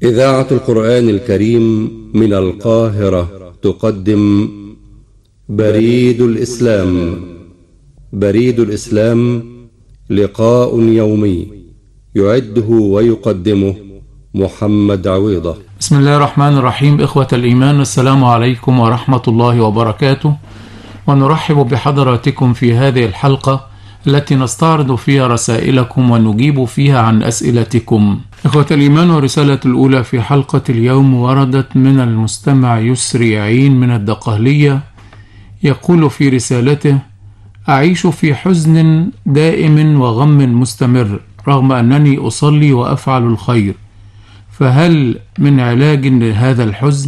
إذاعة القرآن الكريم من القاهرة تقدم بريد الإسلام. بريد الإسلام لقاء يومي يعده ويقدمه محمد عويضة. بسم الله الرحمن الرحيم. إخوة الإيمان، السلام عليكم ورحمة الله وبركاته، ونرحب بحضراتكم في هذه الحلقة التي نستعرض فيها رسائلكم ونجيب فيها عن أسئلتكم. إخوة الإيمان، والرسالة الأولى في حلقة اليوم وردت من المستمع يسري عين من الدقهلية، يقول في رسالته: أعيش في حزن دائم وغم مستمر رغم أنني أصلي وأفعل الخير، فهل من علاج لهذا الحزن؟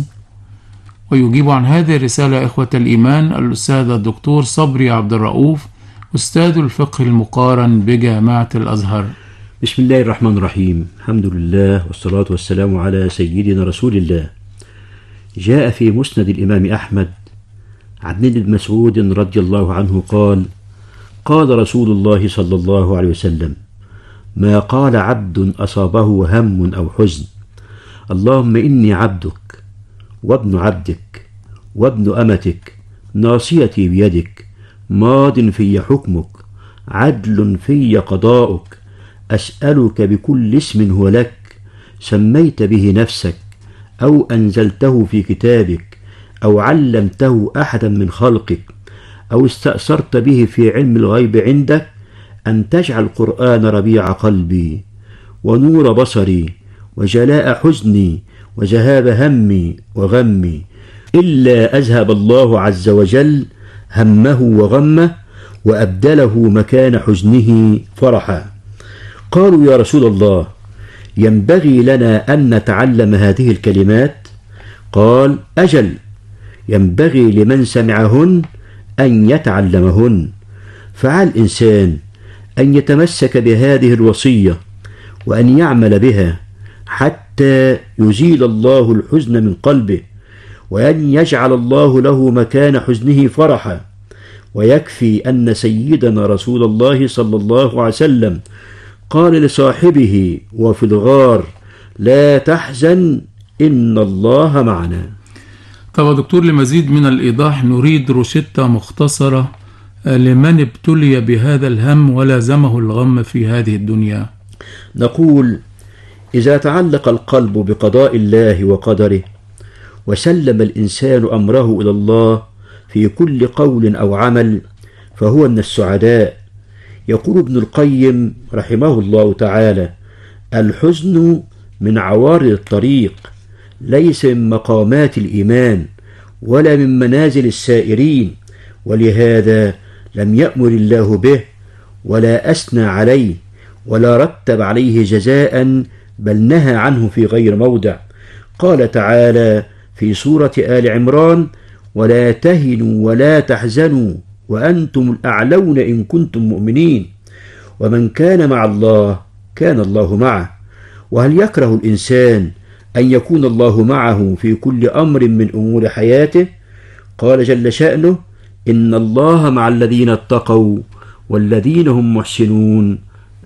ويجيب عن هذه الرسالة إخوة الإيمان الأستاذ الدكتور صبري عبد الرؤوف، أستاذ الفقه المقارن بجامعة الأزهر. بسم الله الرحمن الرحيم. الحمد لله والصلاة والسلام على سيدنا رسول الله. جاء في مسند الإمام أحمد عن ابن مسعود رضي الله عنه قال: قال رسول الله صلى الله عليه وسلم: ما قال عبد أصابه هم أو حزن اللهم إني عبدك وابن عبدك وابن أمتك ناصيتي بيدك ماض في حكمك عدل في قضاؤك أسألك بكل اسم هو لك سميت به نفسك أو أنزلته في كتابك أو علمته أحدا من خلقك أو استأثرت به في علم الغيب عندك أن تجعل القرآن ربيع قلبي ونور بصري وجلاء حزني وذهاب همي وغمي، إلا أذهب الله عز وجل همه وغمه وأبدله مكان حزنه فرحا. قالوا: يا رسول الله، ينبغي لنا أن نتعلم هذه الكلمات؟ قال: أجل، ينبغي لمن سمعهن أن يتعلمهن. فعلى الإنسان أن يتمسك بهذه الوصية وأن يعمل بها حتى يزيل الله الحزن من قلبه وأن يجعل الله له مكان حزنه فرحا. ويكفي أن سيدنا رسول الله صلى الله عليه وسلم قال لصاحبه وفي الغار: لا تحزن إن الله معنا. طبعا دكتور، لمزيد من الإيضاح نريد روشتة مختصرة لمن ابتلي بهذا الهم ولازمه الغم في هذه الدنيا. نقول: إذا تعلق القلب بقضاء الله وقدره وسلم الإنسان أمره إلى الله في كل قول أو عمل فهو من السعداء. يقول ابن القيم رحمه الله تعالى: الحزن من عوارض الطريق، ليس من مقامات الإيمان ولا من منازل السائرين، ولهذا لم يأمر الله به ولا أثنى عليه ولا رتب عليه جزاء، بل نهى عنه في غير موضع. قال تعالى في سورة آل عمران: ولا تهنوا ولا تحزنوا وأنتم الأعلون إن كنتم مؤمنين. ومن كان مع الله كان الله معه. وهل يكره الإنسان أن يكون الله معه في كل أمر من أمور حياته؟ قال جل شأنه: إن الله مع الذين اتقوا والذين هم محسنون.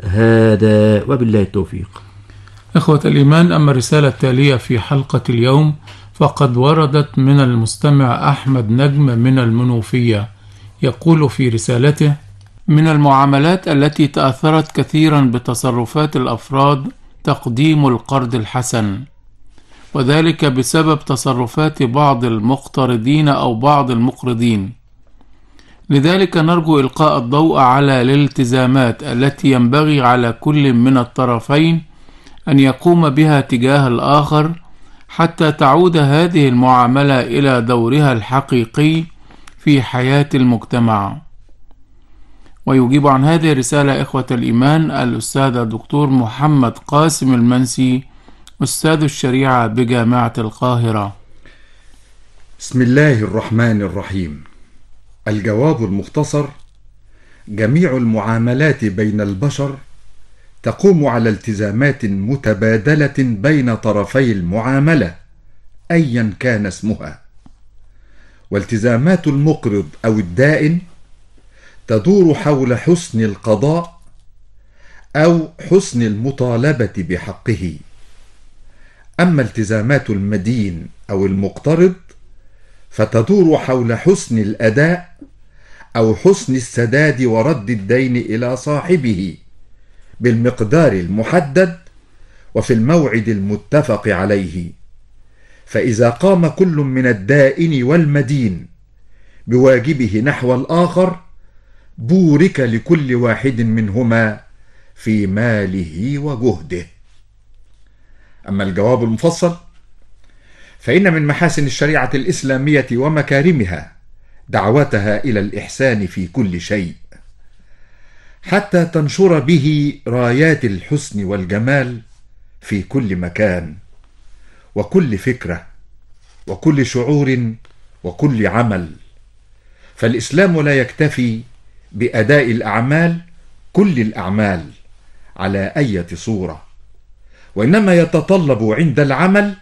هذا وبالله التوفيق. إخوة الإيمان، أما الرسالة التالية في حلقة اليوم فقد وردت من المستمع أحمد نجم من المنوفية، يقول في رسالته: من المعاملات التي تأثرت كثيرا بتصرفات الأفراد تقديم القرض الحسن، وذلك بسبب تصرفات بعض المقترضين أو بعض المقرضين. لذلك نرجو إلقاء الضوء على الالتزامات التي ينبغي على كل من الطرفين أن يقوم بها تجاه الآخر حتى تعود هذه المعاملة إلى دورها الحقيقي في حياة المجتمع. ويجيب عن هذه الرسالة إخوة الإيمان الأستاذ الدكتور محمد قاسم المنسي، أستاذ الشريعة بجامعة القاهرة. بسم الله الرحمن الرحيم. الجواب المختصر: جميع المعاملات بين البشر تقوم على التزامات متبادلة بين طرفي المعاملة أيا كان اسمها، والتزامات المقرض أو الدائن تدور حول حسن القضاء أو حسن المطالبة بحقه، أما التزامات المدين أو المقترض فتدور حول حسن الأداء أو حسن السداد ورد الدين إلى صاحبه بالمقدار المحدد وفي الموعد المتفق عليه. فإذا قام كل من الدائن والمدين بواجبه نحو الآخر بورك لكل واحد منهما في ماله وجهده. أما الجواب المفصل فإن من محاسن الشريعة الإسلامية ومكارمها دعوتها إلى الإحسان في كل شيء، حتى تنشر به رايات الحسن والجمال في كل مكان وكل فكرة وكل شعور وكل عمل. فالإسلام لا يكتفي بأداء الأعمال كل الأعمال على أي صورة، وإنما يتطلب عند العمل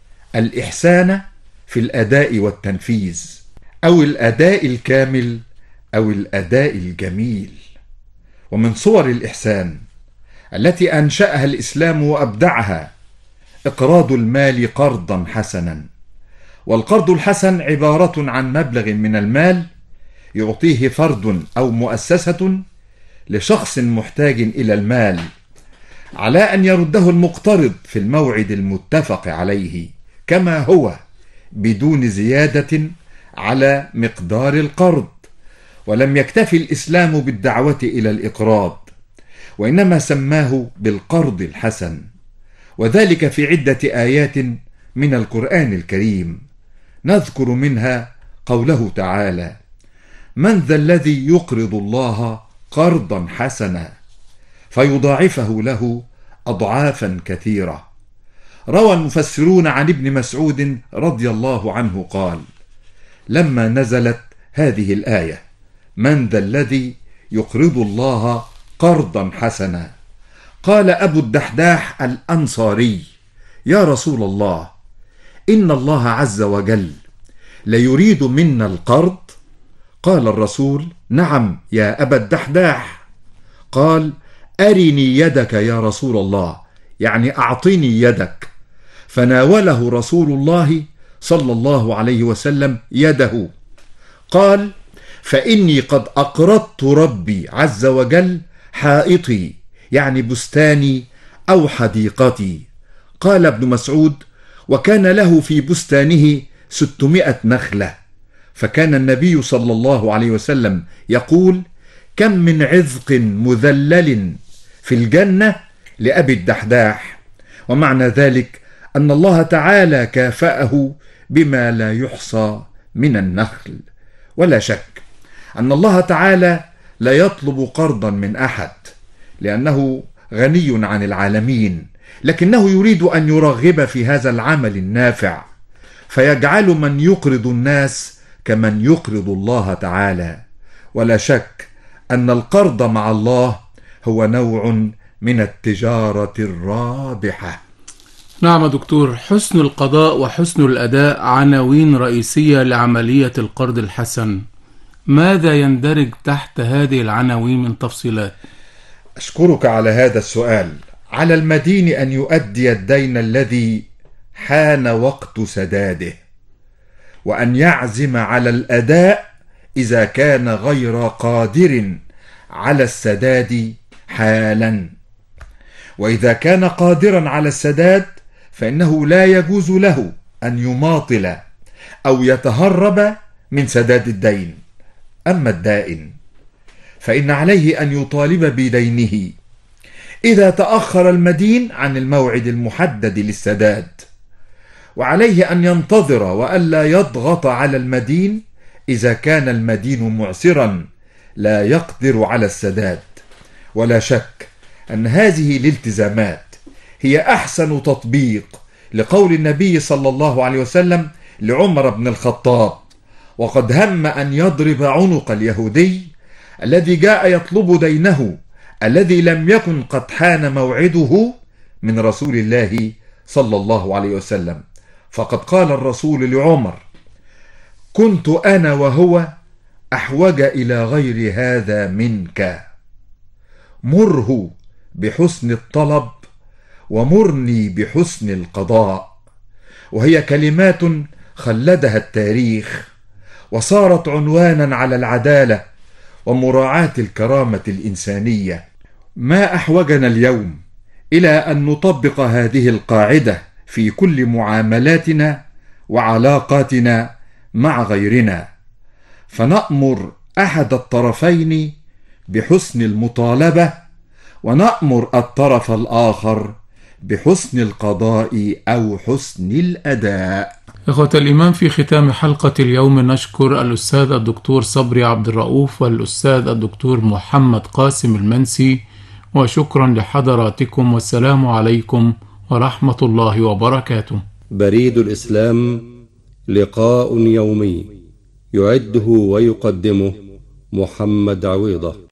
الإحسان في الأداء والتنفيذ، أو الأداء الكامل أو الأداء الجميل. ومن صور الإحسان التي أنشأها الإسلام وأبدعها إقراض المال قرضا حسنا. والقرض الحسن عبارة عن مبلغ من المال يعطيه فرد أو مؤسسة لشخص محتاج إلى المال على أن يرده المقترض في الموعد المتفق عليه كما هو بدون زيادة على مقدار القرض. ولم يكتفي الإسلام بالدعوة إلى الإقراض، وإنما سماه بالقرض الحسن، وذلك في عدة آيات من القرآن الكريم. نذكر منها قوله تعالى: من ذا الذي يقرض الله قرضا حسنا فيضاعفه له أضعافا كثيرة. روى المفسرون عن ابن مسعود رضي الله عنه قال: لما نزلت هذه الآية من ذا الذي يقرض الله قرضا حسنا، قال أبو الدحداح الأنصاري: يا رسول الله، إن الله عز وجل ليريد منا القرض؟ قال الرسول: نعم يا أبا الدحداح. قال: أرني يدك يا رسول الله، يعني أعطني يدك. فناوله رسول الله صلى الله عليه وسلم يده. قال: فإني قد أقرضت ربي عز وجل حائطي، يعني بستاني أو حديقتي. قال ابن مسعود: وكان له في بستانه 600 نخلة. فكان النبي صلى الله عليه وسلم يقول: كم من عذق مذلل في الجنة لأبي الدحداح. ومعنى ذلك أن الله تعالى كافأه بما لا يحصى من النخل. ولا شك أن الله تعالى لا يطلب قرضا من أحد لأنه غني عن العالمين، لكنه يريد أن يرغب في هذا العمل النافع، فيجعل من يقرض الناس كمن يقرض الله تعالى. ولا شك أن القرض مع الله هو نوع من التجارة الرابحة. نعم دكتور، حسن القضاء وحسن الأداء عناوين رئيسية لعملية القرض الحسن. ماذا يندرج تحت هذه العناوين من تفصيلات؟ أشكرك على هذا السؤال. على المدين أن يؤدي الدين الذي حان وقت سداده، وأن يعزم على الأداء إذا كان غير قادر على السداد حالا. وإذا كان قادرا على السداد فإنه لا يجوز له أن يماطل أو يتهرب من سداد الدين. أما الدائن فإن عليه أن يطالب بدينه إذا تأخر المدين عن الموعد المحدد للسداد، وعليه أن ينتظر وألا يضغط على المدين إذا كان المدين معسرا لا يقدر على السداد. ولا شك أن هذه الالتزامات هي أحسن تطبيق لقول النبي صلى الله عليه وسلم لعمر بن الخطاب: وقد هم أن يضرب عنق اليهودي الذي جاء يطلب دينه الذي لم يكن قد حان موعده من رسول الله صلى الله عليه وسلم. فقد قال الرسول لعمر: كنت أنا وهو أحوج إلى غير هذا منك، مره بحسن الطلب ومرني بحسن القضاء. وهي كلمات خلدها التاريخ وصارت عنوانا على العدالة ومراعاة الكرامة الإنسانية. ما أحوجنا اليوم إلى أن نطبق هذه القاعدة في كل معاملاتنا وعلاقاتنا مع غيرنا، فنأمر أحد الطرفين بحسن المطالبة ونأمر الطرف الآخر بحسن القضاء أو حسن الأداء. إخوة الإيمان، في ختام حلقة اليوم نشكر الأستاذ الدكتور صبري عبد الرؤوف والأستاذ الدكتور محمد قاسم المنسي، وشكرا لحضراتكم، والسلام عليكم ورحمة الله وبركاته. بريد الإسلام، لقاء يومي يعده ويقدمه محمد عويضة.